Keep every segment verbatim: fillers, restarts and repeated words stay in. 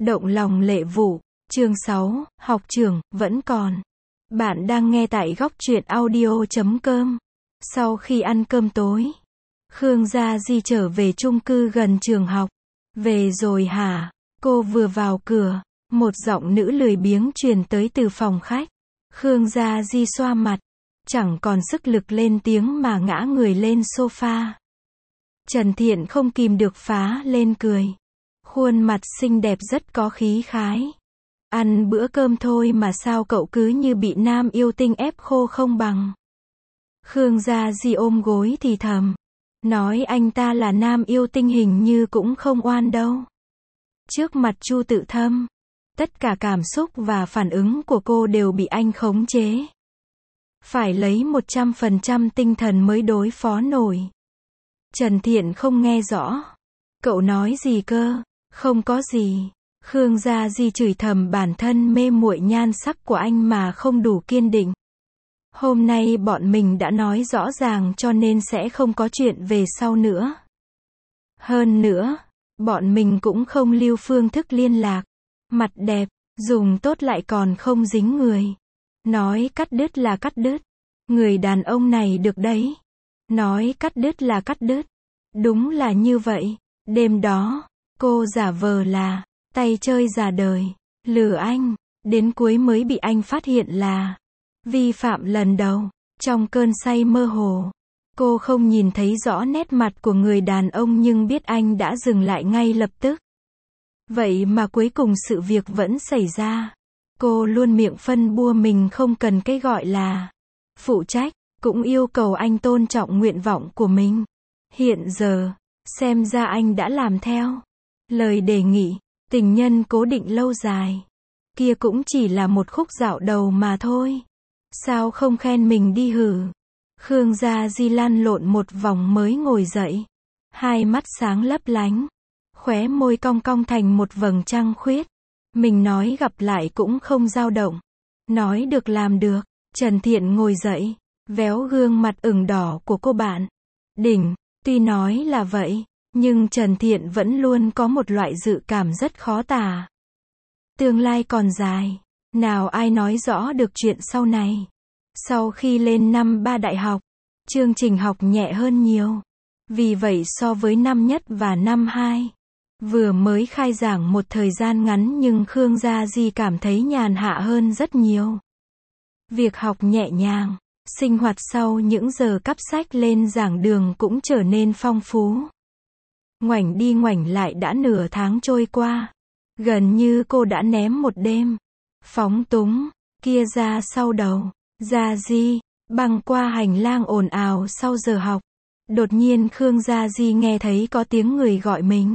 Động lòng lệ vụ, chương sáu, học trưởng, vẫn còn. Bạn đang nghe tại góc truyện audio chấm com. Sau khi ăn cơm tối, Khương Gia Di trở về chung cư gần trường học. Về rồi hả? Cô vừa vào cửa, một giọng nữ lười biếng truyền tới từ phòng khách. Khương Gia Di xoa mặt, chẳng còn sức lực lên tiếng mà ngã người lên sofa. Trần Thiện không kìm được phá lên cười. Khuôn mặt xinh đẹp rất có khí khái. Ăn bữa cơm thôi mà sao cậu cứ như bị nam yêu tinh ép khô không bằng. Khương Gia Di ôm gối thì thầm. Nói anh ta là nam yêu tinh hình như cũng không oan đâu. Trước mặt Chu Tự Thâm, tất cả cảm xúc và phản ứng của cô đều bị anh khống chế. Phải lấy một trăm phần trăm tinh thần mới đối phó nổi. Trần Thiện không nghe rõ. Cậu nói gì cơ? Không có gì. Khương Gia Di chửi thầm bản thân mê muội nhan sắc của anh mà không đủ kiên định. Hôm nay bọn mình đã nói rõ ràng cho nên sẽ không có chuyện về sau nữa. Hơn nữa, bọn mình cũng không lưu phương thức liên lạc. Mặt đẹp, dùng tốt lại còn không dính người. Nói cắt đứt là cắt đứt. Người đàn ông này được đấy. Nói cắt đứt là cắt đứt. Đúng là như vậy. Đêm đó, cô giả vờ là tay chơi giả đời, lừa anh, đến cuối mới bị anh phát hiện là vi phạm lần đầu. Trong cơn say mơ hồ, cô không nhìn thấy rõ nét mặt của người đàn ông nhưng biết anh đã dừng lại ngay lập tức. Vậy mà cuối cùng sự việc vẫn xảy ra. Cô luôn miệng phân bua mình không cần cái gọi là phụ trách, cũng yêu cầu anh tôn trọng nguyện vọng của mình. Hiện giờ, xem ra anh đã làm theo lời đề nghị. Tình nhân cố định lâu dài, kia cũng chỉ là một khúc dạo đầu mà thôi. Sao không khen mình đi hử? Khương Gia Di lăn lộn một vòng mới ngồi dậy. Hai mắt sáng lấp lánh, khóe môi cong cong thành một vầng trăng khuyết. Mình nói gặp lại cũng không dao động. Nói được làm được. Trần Thiện ngồi dậy, véo gương mặt ửng đỏ của cô bạn. Đỉnh, tuy nói là vậy, nhưng Trần Thiện vẫn luôn có một loại dự cảm rất khó tả. Tương lai còn dài, nào ai nói rõ được chuyện sau này. Sau khi lên năm ba đại học, chương trình học nhẹ hơn nhiều. Vì vậy so với năm nhất và năm hai, vừa mới khai giảng một thời gian ngắn nhưng Khương Gia Di cảm thấy nhàn hạ hơn rất nhiều. Việc học nhẹ nhàng, sinh hoạt sau những giờ cắp sách lên giảng đường cũng trở nên phong phú. Ngoảnh đi ngoảnh lại đã nửa tháng trôi qua. Gần như cô đã ném một đêm phóng túng kia ra sau đầu. Gia Di, băng qua hành lang ồn ào sau giờ học. Đột nhiên Khương Gia Di nghe thấy có tiếng người gọi mình.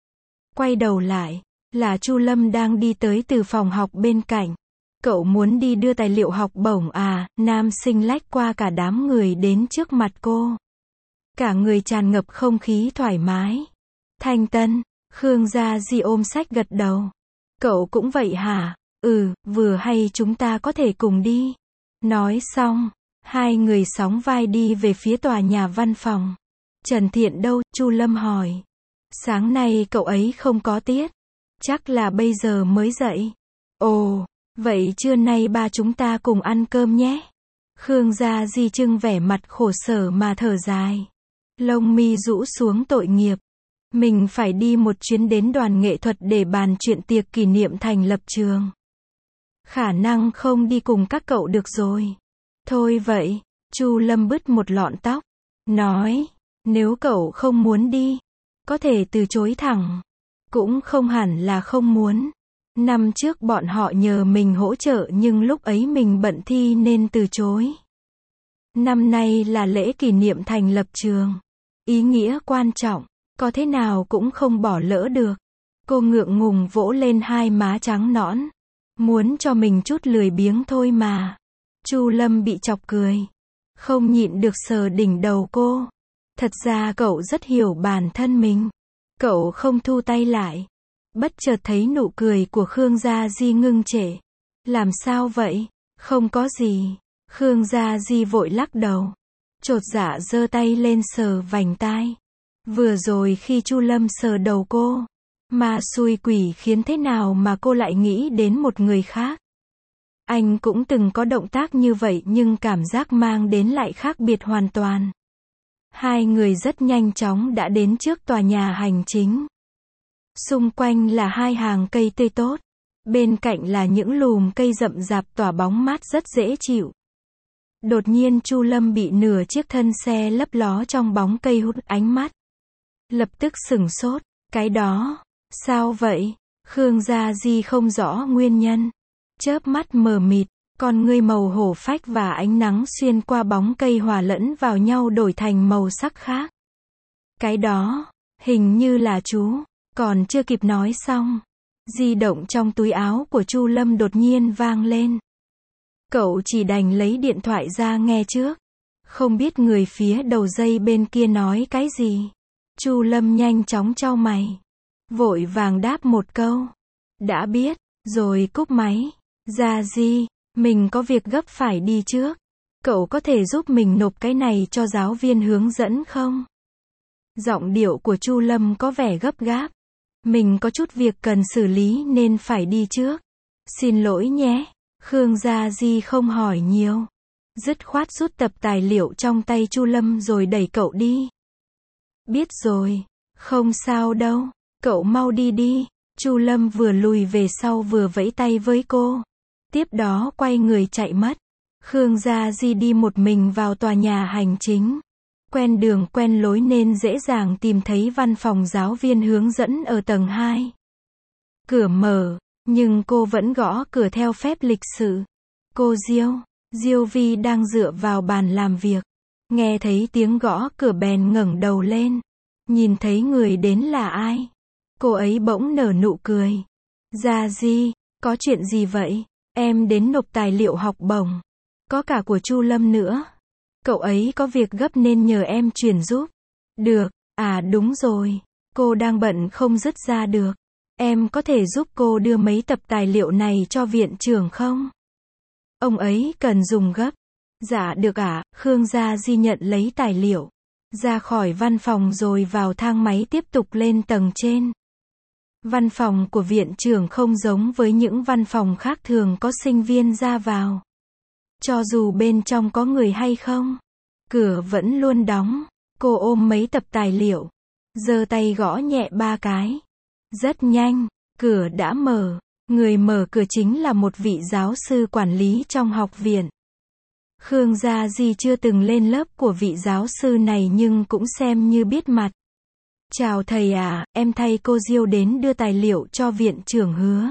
Quay đầu lại, là Chu Lâm đang đi tới từ phòng học bên cạnh. Cậu muốn đi đưa tài liệu học bổng à? Nam sinh lách qua cả đám người đến trước mặt cô. Cả người tràn ngập không khí thoải mái. Thanh tân, Khương Gia Di ôm sách gật đầu. Cậu cũng vậy hả? Ừ, vừa hay chúng ta có thể cùng đi. Nói xong, hai người sóng vai đi về phía tòa nhà văn phòng. Trần Thiện đâu? Chu Lâm hỏi. Sáng nay cậu ấy không có tiết. Chắc là bây giờ mới dậy. Ồ, vậy trưa nay ba chúng ta cùng ăn cơm nhé. Khương Gia Di trưng vẻ mặt khổ sở mà thở dài. Lông mi rũ xuống tội nghiệp. Mình phải đi một chuyến đến đoàn nghệ thuật để bàn chuyện tiệc kỷ niệm thành lập trường. Khả năng không đi cùng các cậu được rồi. Thôi vậy, Chu Lâm bứt một lọn tóc. Nói, nếu cậu không muốn đi, có thể từ chối thẳng. Cũng không hẳn là không muốn. Năm trước bọn họ nhờ mình hỗ trợ nhưng lúc ấy mình bận thi nên từ chối. Năm nay là lễ kỷ niệm thành lập trường. Ý nghĩa quan trọng. Có thế nào cũng không bỏ lỡ được. Cô ngượng ngùng vỗ lên hai má trắng nõn. Muốn cho mình chút lười biếng thôi mà. Chu Lâm bị chọc cười. Không nhịn được sờ đỉnh đầu cô. Thật ra cậu rất hiểu bản thân mình. Cậu không thu tay lại. Bất chợt thấy nụ cười của Khương Gia Di ngưng trệ. Làm sao vậy? Không có gì. Khương Gia Di vội lắc đầu. Chột dạ giơ tay lên sờ vành tai. Vừa rồi khi Chu Lâm sờ đầu cô, Ma xui quỷ khiến thế nào mà cô lại nghĩ đến một người khác? Anh cũng từng có động tác như vậy nhưng cảm giác mang đến lại khác biệt hoàn toàn. Hai người rất nhanh chóng đã đến trước tòa nhà hành chính. Xung quanh là hai hàng cây tươi tốt. Bên cạnh là những lùm cây rậm rạp tỏa bóng mát rất dễ chịu. Đột nhiên Chu Lâm bị nửa chiếc thân xe lấp ló trong bóng cây hút ánh mắt. Lập tức sửng sốt. Cái đó, sao vậy? Khương Gia Di không rõ nguyên nhân. Chớp mắt mờ mịt, con ngươi màu hổ phách và ánh nắng xuyên qua bóng cây hòa lẫn vào nhau đổi thành màu sắc khác. Cái đó, hình như là chú. Còn chưa kịp nói xong, di động trong túi áo của Chu Lâm đột nhiên vang lên. Cậu chỉ đành lấy điện thoại ra nghe trước. Không biết người phía đầu dây bên kia nói cái gì. Chu Lâm nhanh chóng chau mày. Vội vàng đáp một câu. Đã biết, rồi cúp máy. Gia Di, mình có việc gấp phải đi trước. Cậu có thể giúp mình nộp cái này cho giáo viên hướng dẫn không? Giọng điệu của Chu Lâm có vẻ gấp gáp. Mình có chút việc cần xử lý nên phải đi trước. Xin lỗi nhé. Khương Gia Di không hỏi nhiều. Dứt khoát rút tập tài liệu trong tay Chu Lâm rồi đẩy cậu đi. Biết rồi. Không sao đâu. Cậu mau đi đi. Chu Lâm vừa lùi về sau vừa vẫy tay với cô. Tiếp đó quay người chạy mất. Khương Gia Di đi một mình vào tòa nhà hành chính. Quen đường quen lối nên dễ dàng tìm thấy văn phòng giáo viên hướng dẫn ở tầng hai. Cửa mở, nhưng cô vẫn gõ cửa theo phép lịch sự. Cô Diêu, Diêu Vi đang dựa vào bàn làm việc. Nghe thấy tiếng gõ cửa bèn ngẩng đầu lên. Nhìn thấy người đến là ai? Cô ấy bỗng nở nụ cười. Gia Di, có chuyện gì vậy? Em đến nộp tài liệu học bổng. Có cả của Chu Lâm nữa. Cậu ấy có việc gấp nên nhờ em chuyển giúp. Được, à đúng rồi. Cô đang bận không dứt ra được. Em có thể giúp cô đưa mấy tập tài liệu này cho viện trưởng không? Ông ấy cần dùng gấp. Dạ được ạ. À, Khương Gia Di nhận lấy tài liệu. Ra khỏi văn phòng rồi vào thang máy tiếp tục lên tầng trên. Văn phòng của viện trưởng không giống với những văn phòng khác thường có sinh viên ra vào. Cho dù bên trong có người hay không, cửa vẫn luôn đóng. Cô ôm mấy tập tài liệu, giơ tay gõ nhẹ ba cái. Rất nhanh, cửa đã mở. Người mở cửa chính là một vị giáo sư quản lý trong học viện. Khương Gia Di chưa từng lên lớp của vị giáo sư này nhưng cũng xem như biết mặt. Chào thầy à, em thay cô Diêu đến đưa tài liệu cho viện trưởng Hứa.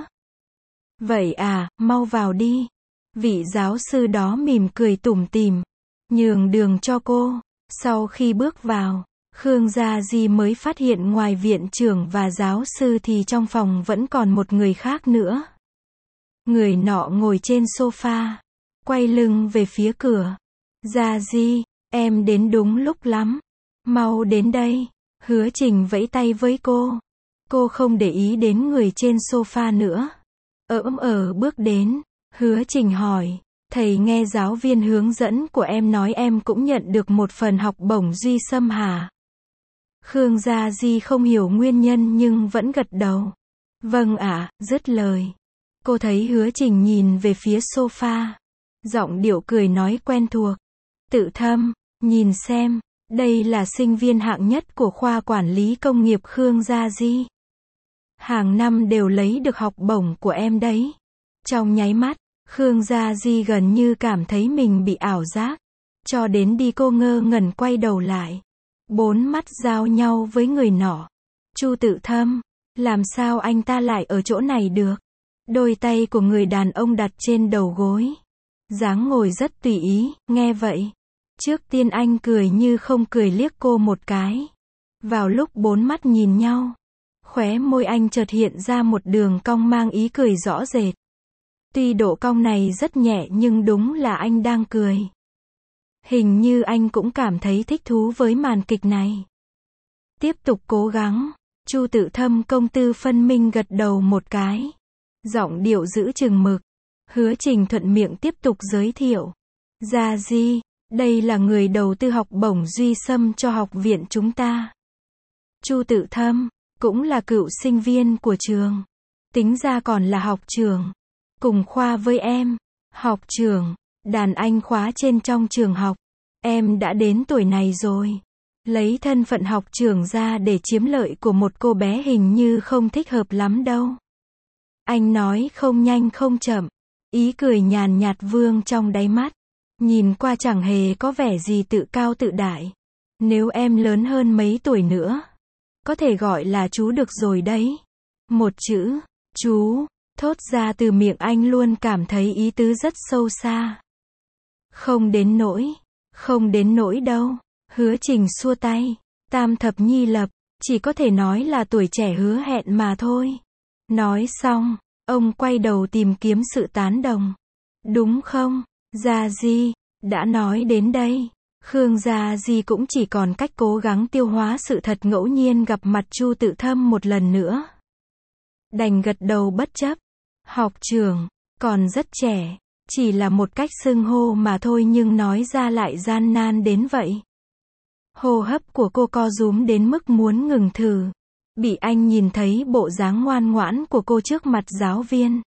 Vậy à, mau vào đi. Vị giáo sư đó mỉm cười tủm tỉm, nhường đường cho cô. Sau khi bước vào, Khương Gia Di mới phát hiện ngoài viện trưởng và giáo sư thì trong phòng vẫn còn một người khác nữa. Người nọ ngồi trên sofa, quay lưng về phía cửa. Gia Di, em đến đúng lúc lắm. Mau đến đây. Hứa Trình vẫy tay với cô. Cô không để ý đến người trên sofa nữa. Ỡm ờ bước đến. Hứa Trình hỏi. Thầy nghe giáo viên hướng dẫn của em nói em cũng nhận được một phần học bổng Duy Sâm hả? Khương Gia Di không hiểu nguyên nhân nhưng vẫn gật đầu. Vâng ạ, à, dứt lời. Cô thấy Hứa Trình nhìn về phía sofa. Giọng điệu cười nói quen thuộc. Tự Thâm, nhìn xem. Đây là sinh viên hạng nhất của khoa quản lý công nghiệp Khương Gia Di. Hàng năm đều lấy được học bổng của em đấy. Trong nháy mắt, Khương Gia Di gần như cảm thấy mình bị ảo giác. Cho đến đi cô ngơ ngẩn quay đầu lại. Bốn mắt giao nhau với người nọ. Chu Tự Thâm, làm sao anh ta lại ở chỗ này được? Đôi tay của người đàn ông đặt trên đầu gối. Dáng ngồi rất tùy ý, nghe vậy. Trước tiên anh cười như không cười liếc cô một cái. Vào lúc bốn mắt nhìn nhau, khóe môi anh chợt hiện ra một đường cong mang ý cười rõ rệt. Tuy độ cong này rất nhẹ nhưng đúng là anh đang cười. Hình như anh cũng cảm thấy thích thú với màn kịch này. Tiếp tục cố gắng. Chu Tự Thâm công tư phân minh gật đầu một cái. Giọng điệu giữ chừng mực. Hứa Trình thuận miệng tiếp tục giới thiệu. Gia Di, đây là người đầu tư học bổng Duy Sâm cho học viện chúng ta. Chu Tự Thâm, cũng là cựu sinh viên của trường. Tính ra còn là học trưởng. Cùng khoa với em. Học trưởng, đàn anh khóa trên trong trường học. Em đã đến tuổi này rồi. Lấy thân phận học trưởng ra để chiếm lợi của một cô bé hình như không thích hợp lắm đâu. Anh nói không nhanh không chậm. Ý cười nhàn nhạt vương trong đáy mắt. Nhìn qua chẳng hề có vẻ gì tự cao tự đại. Nếu em lớn hơn mấy tuổi nữa, có thể gọi là chú được rồi đấy. Một chữ, chú, thốt ra từ miệng anh luôn cảm thấy ý tứ rất sâu xa. Không đến nỗi, không đến nỗi đâu. Hứa Trình xua tay. Tam thập nhi lập, chỉ có thể nói là tuổi trẻ hứa hẹn mà thôi. Nói xong, ông quay đầu tìm kiếm sự tán đồng. Đúng không, Gia Di? Đã nói đến đây, Khương Gia Di cũng chỉ còn cách cố gắng tiêu hóa sự thật ngẫu nhiên gặp mặt Chu Tự Thâm một lần nữa. Đành gật đầu bất chấp. Học trưởng, còn rất trẻ, chỉ là một cách xưng hô mà thôi nhưng nói ra lại gian nan đến vậy. Hô hấp của cô co rúm đến mức muốn ngừng thở. Bị anh nhìn thấy bộ dáng ngoan ngoãn của cô trước mặt giáo viên.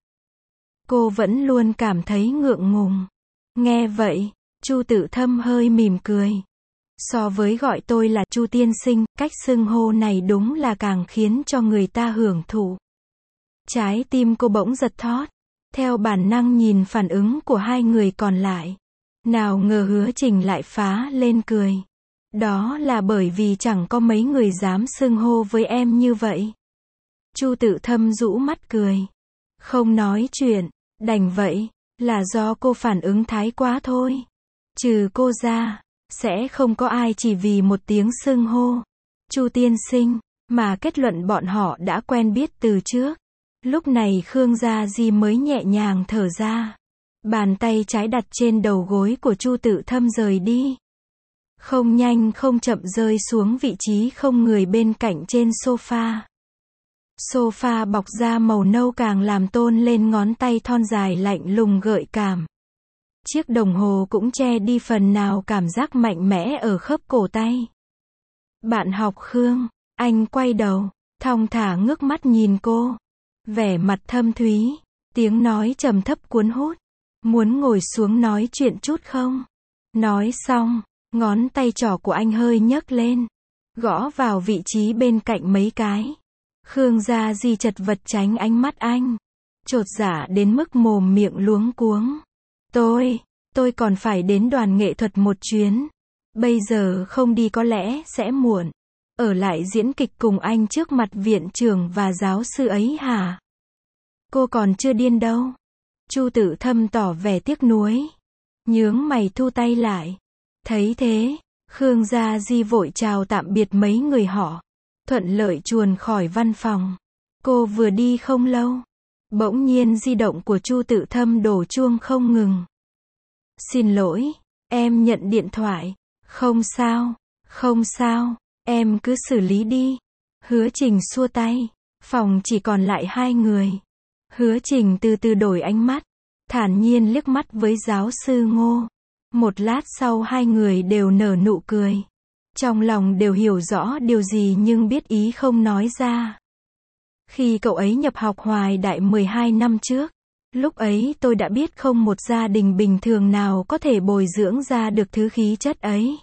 Cô vẫn luôn cảm thấy ngượng ngùng. Nghe vậy, Chu Tự Thâm hơi mỉm cười. So với gọi tôi là Chu tiên sinh, cách xưng hô này đúng là càng khiến cho người ta hưởng thụ. Trái tim cô bỗng giật thót. Theo bản năng nhìn phản ứng của hai người còn lại. Nào ngờ Hứa Trình lại phá lên cười. Đó là bởi vì chẳng có mấy người dám xưng hô với em như vậy. Chu Tự Thâm rũ mắt cười. Không nói chuyện, đành vậy, là do cô phản ứng thái quá thôi. Trừ cô ra, sẽ không có ai chỉ vì một tiếng xưng hô Chu tiên sinh, mà kết luận bọn họ đã quen biết từ trước. Lúc này Khương Gia Di mới nhẹ nhàng thở ra. Bàn tay trái đặt trên đầu gối của Chu Tự Thâm rời đi. Không nhanh không chậm rơi xuống vị trí không người bên cạnh trên sofa. Sofa bọc da màu nâu càng làm tôn lên ngón tay thon dài lạnh lùng gợi cảm. Chiếc đồng hồ cũng che đi phần nào cảm giác mạnh mẽ ở khớp cổ tay. Bạn học Khương, anh quay đầu, thong thả ngước mắt nhìn cô. Vẻ mặt thâm thúy, tiếng nói trầm thấp cuốn hút. Muốn ngồi xuống nói chuyện chút không? Nói xong, ngón tay trỏ của anh hơi nhấc lên, gõ vào vị trí bên cạnh mấy cái. Khương Gia Di chật vật tránh ánh mắt anh, chột dạ đến mức mồm miệng luống cuống. Tôi, tôi còn phải đến đoàn nghệ thuật một chuyến. Bây giờ không đi có lẽ sẽ muộn. Ở lại diễn kịch cùng anh trước mặt viện trưởng và giáo sư ấy hả? Cô còn chưa điên đâu. Chu Tự Thâm tỏ vẻ tiếc nuối. Nhướng mày thu tay lại. Thấy thế, Khương Gia Di vội chào tạm biệt mấy người họ. Thuận lợi chuồn khỏi văn phòng. Cô vừa đi không lâu. Bỗng nhiên di động của Chu Tự Thâm đổ chuông không ngừng. Xin lỗi, em nhận điện thoại. Không sao, không sao, em cứ xử lý đi. Hứa Trình xua tay. Phòng chỉ còn lại hai người. Hứa Trình từ từ đổi ánh mắt. Thản nhiên liếc mắt với giáo sư Ngô. Một lát sau hai người đều nở nụ cười. Trong lòng đều hiểu rõ điều gì nhưng biết ý không nói ra. Khi cậu ấy nhập học Hoài Đại mười hai năm trước, lúc ấy tôi đã biết không một gia đình bình thường nào có thể bồi dưỡng ra được thứ khí chất ấy.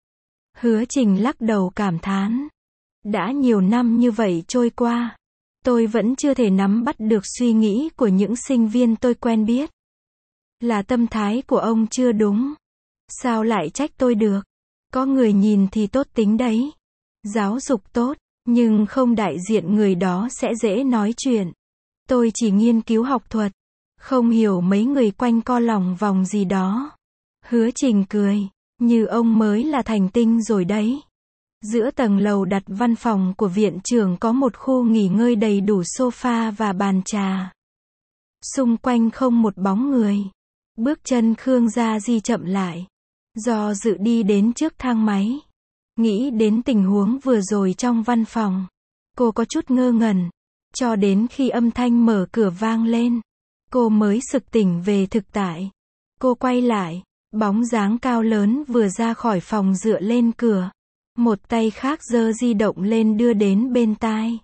Hứa Trình lắc đầu cảm thán. Đã nhiều năm như vậy trôi qua, tôi vẫn chưa thể nắm bắt được suy nghĩ của những sinh viên tôi quen biết. Là tâm thái của ông chưa đúng. Sao lại trách tôi được? Có người nhìn thì tốt tính đấy. Giáo dục tốt, nhưng không đại diện người đó sẽ dễ nói chuyện. Tôi chỉ nghiên cứu học thuật, không hiểu mấy người quanh co lòng vòng gì đó. Hứa Trình cười, như ông mới là thành tinh rồi đấy. Giữa tầng lầu đặt văn phòng của viện trưởng có một khu nghỉ ngơi đầy đủ sofa và bàn trà. Xung quanh không một bóng người. Bước chân Khương Gia Di chậm lại. Do dự đi đến trước thang máy. Nghĩ đến tình huống vừa rồi trong văn phòng. Cô có chút ngơ ngẩn. Cho đến khi âm thanh mở cửa vang lên. Cô mới sực tỉnh về thực tại. Cô quay lại. Bóng dáng cao lớn vừa ra khỏi phòng dựa lên cửa. Một tay khác giơ di động lên đưa đến bên tai.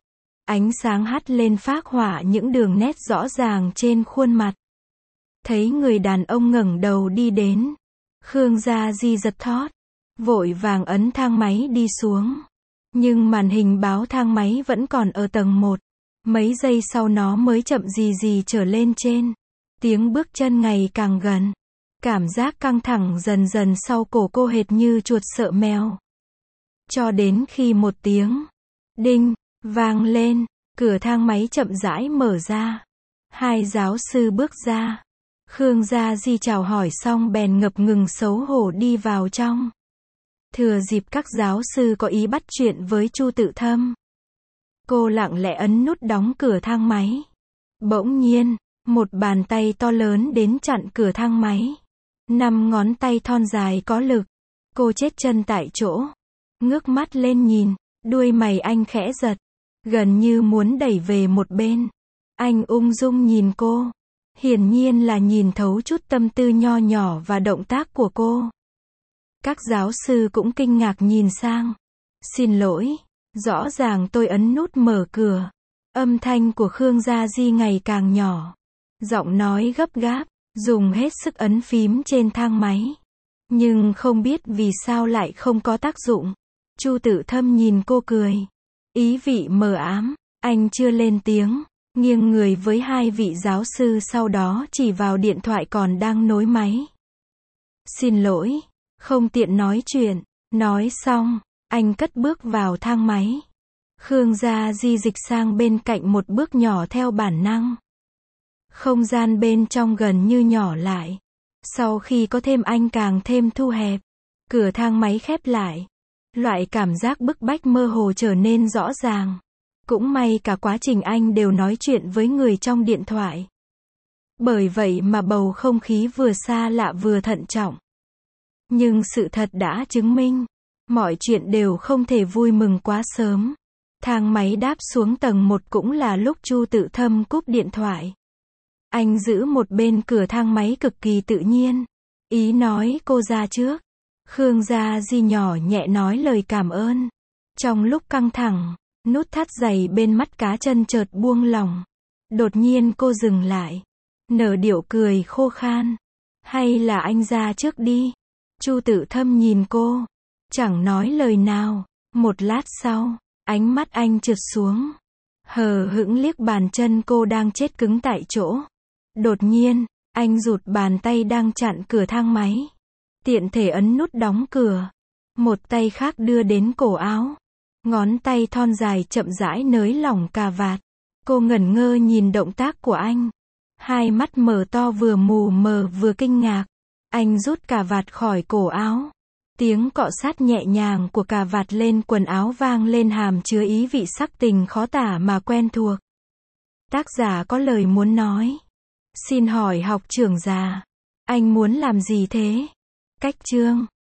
Ánh sáng hắt lên phác họa những đường nét rõ ràng trên khuôn mặt. Thấy người đàn ông ngẩng đầu đi đến. Khương Gia Di giật thót. Vội vàng ấn thang máy đi xuống. Nhưng màn hình báo thang máy vẫn còn ở tầng một. Mấy giây sau nó mới chậm rì rì trở lên trên. Tiếng bước chân ngày càng gần. Cảm giác căng thẳng dần dần sau cổ cô hệt như chuột sợ mèo. Cho đến khi một tiếng đinh vang lên, cửa thang máy chậm rãi mở ra. Hai giáo sư bước ra. Khương Gia Di chào hỏi xong bèn ngập ngừng xấu hổ đi vào trong. Thừa dịp các giáo sư có ý bắt chuyện với Chu Tự Thâm, cô lặng lẽ ấn nút đóng cửa thang máy. Bỗng nhiên, một bàn tay to lớn đến chặn cửa thang máy. Năm ngón tay thon dài có lực. Cô chết chân tại chỗ. Ngước mắt lên nhìn, đuôi mày anh khẽ giật. Gần như muốn đẩy về một bên. Anh ung dung nhìn cô. Hiển nhiên là nhìn thấu chút tâm tư nho nhỏ và động tác của cô. Các giáo sư cũng kinh ngạc nhìn sang. Xin lỗi, rõ ràng tôi ấn nút mở cửa. Âm thanh của Khương Gia Di ngày càng nhỏ. Giọng nói gấp gáp, dùng hết sức ấn phím trên thang máy. Nhưng không biết vì sao lại không có tác dụng. Chu Tự Thâm nhìn cô cười. Ý vị mờ ám, anh chưa lên tiếng. Nghiêng người với hai vị giáo sư sau đó chỉ vào điện thoại còn đang nối máy. Xin lỗi, không tiện nói chuyện. Nói xong, anh cất bước vào thang máy. Khương Gia Di dịch sang bên cạnh một bước nhỏ theo bản năng. Không gian bên trong gần như nhỏ lại. Sau khi có thêm anh càng thêm thu hẹp. Cửa thang máy khép lại. Loại cảm giác bức bách mơ hồ trở nên rõ ràng. Cũng may cả quá trình anh đều nói chuyện với người trong điện thoại. Bởi vậy mà bầu không khí vừa xa lạ vừa thận trọng. Nhưng sự thật đã chứng minh, mọi chuyện đều không thể vui mừng quá sớm. Thang máy đáp xuống tầng một cũng là lúc Chu Tự Thâm cúp điện thoại. Anh giữ một bên cửa thang máy cực kỳ tự nhiên. Ý nói cô ra trước. Khương Gia Di nhỏ nhẹ nói lời cảm ơn. Trong lúc căng thẳng, nút thắt giày bên mắt cá chân chợt buông lỏng. Đột nhiên cô dừng lại. Nở điệu cười khô khan. Hay là anh ra trước đi. Chu Tự Thâm nhìn cô. Chẳng nói lời nào. Một lát sau, ánh mắt anh trượt xuống. Hờ hững liếc bàn chân cô đang chết cứng tại chỗ. Đột nhiên, anh rụt bàn tay đang chặn cửa thang máy. Tiện thể ấn nút đóng cửa. Một tay khác đưa đến cổ áo. Ngón tay thon dài chậm rãi nới lỏng cà vạt. Cô ngẩn ngơ nhìn động tác của anh. Hai mắt mở to vừa mù mờ vừa kinh ngạc. Anh rút cà vạt khỏi cổ áo. Tiếng cọ sát nhẹ nhàng của cà vạt lên quần áo vang lên hàm chứa ý vị sắc tình khó tả mà quen thuộc. Tác giả có lời muốn nói. Xin hỏi học trưởng già, anh muốn làm gì thế? Cách chương